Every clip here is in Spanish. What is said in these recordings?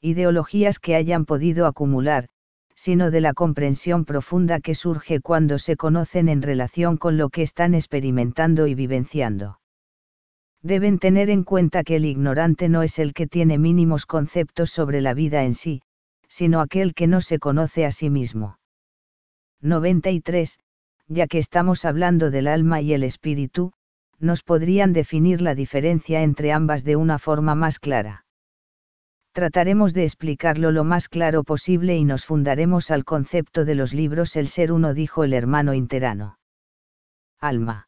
ideologías que hayan podido acumular, sino de la comprensión profunda que surge cuando se conocen en relación con lo que están experimentando y vivenciando. Deben tener en cuenta que el ignorante no es el que tiene mínimos conceptos sobre la vida en sí, sino aquel que no se conoce a sí mismo. 93. Ya que estamos hablando del alma y el espíritu, nos podrían definir la diferencia entre ambas de una forma más clara. Trataremos de explicarlo lo más claro posible y nos fundaremos al concepto de los libros El Ser Uno, dijo el hermano Interano. Alma.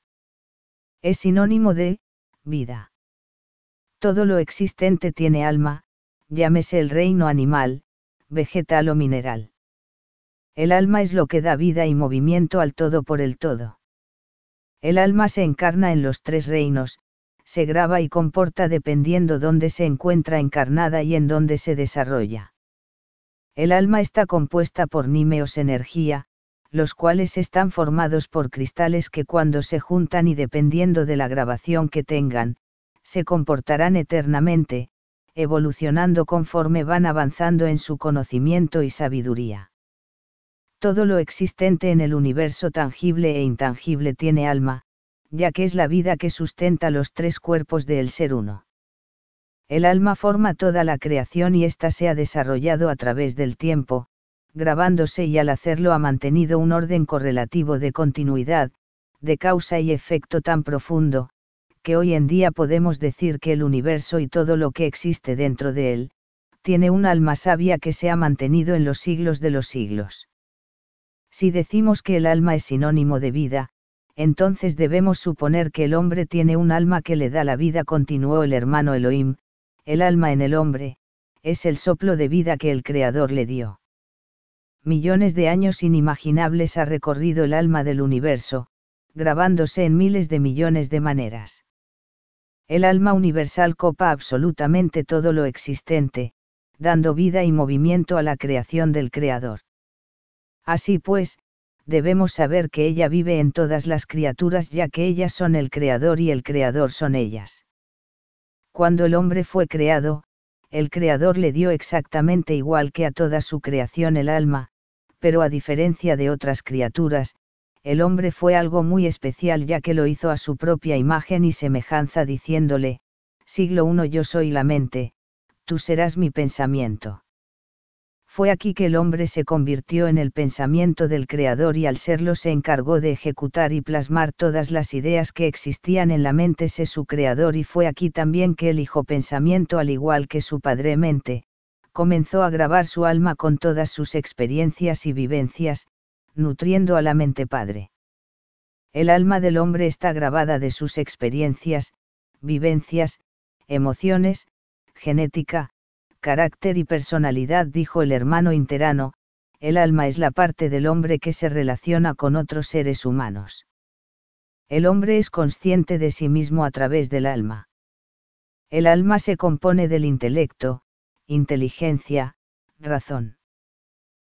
Es sinónimo de vida. Todo lo existente tiene alma, llámese el reino animal, vegetal o mineral. El alma es lo que da vida y movimiento al todo por el todo. El alma se encarna en los tres reinos, se graba y comporta dependiendo dónde se encuentra encarnada y en dónde se desarrolla. El alma está compuesta por nímeos energía, los cuales están formados por cristales que cuando se juntan y dependiendo de la grabación que tengan, se comportarán eternamente, evolucionando conforme van avanzando en su conocimiento y sabiduría. Todo lo existente en el universo tangible e intangible tiene alma, ya que es la vida que sustenta los tres cuerpos del Ser Uno. El alma forma toda la creación y ésta se ha desarrollado a través del tiempo, grabándose y al hacerlo ha mantenido un orden correlativo de continuidad, de causa y efecto tan profundo, que hoy en día podemos decir que el universo y todo lo que existe dentro de él, tiene un alma sabia que se ha mantenido en los siglos de los siglos. Si decimos que el alma es sinónimo de vida, entonces debemos suponer que el hombre tiene un alma que le da la vida, continuó el hermano Elohim. El alma en el hombre, es el soplo de vida que el Creador le dio. Millones de años inimaginables ha recorrido el alma del universo, grabándose en miles de millones de maneras. El alma universal copa absolutamente todo lo existente, dando vida y movimiento a la creación del Creador. Así pues, debemos saber que ella vive en todas las criaturas, ya que ellas son el Creador y el Creador son ellas. Cuando el hombre fue creado, el Creador le dio exactamente igual que a toda su creación el alma, pero a diferencia de otras criaturas, el hombre fue algo muy especial, ya que lo hizo a su propia imagen y semejanza, diciéndole, siglo I, yo soy la mente, tú serás mi pensamiento. Fue aquí que el hombre se convirtió en el pensamiento del Creador y al serlo se encargó de ejecutar y plasmar todas las ideas que existían en la mente de su Creador, y fue aquí también que el Hijo Pensamiento, al igual que su Padre Mente, comenzó a grabar su alma con todas sus experiencias y vivencias, nutriendo a la mente Padre. El alma del hombre está grabada de sus experiencias, vivencias, emociones, genética, carácter y personalidad, dijo el hermano Interano. El alma es la parte del hombre que se relaciona con otros seres humanos. El hombre es consciente de sí mismo a través del alma. El alma se compone del intelecto, inteligencia, razón.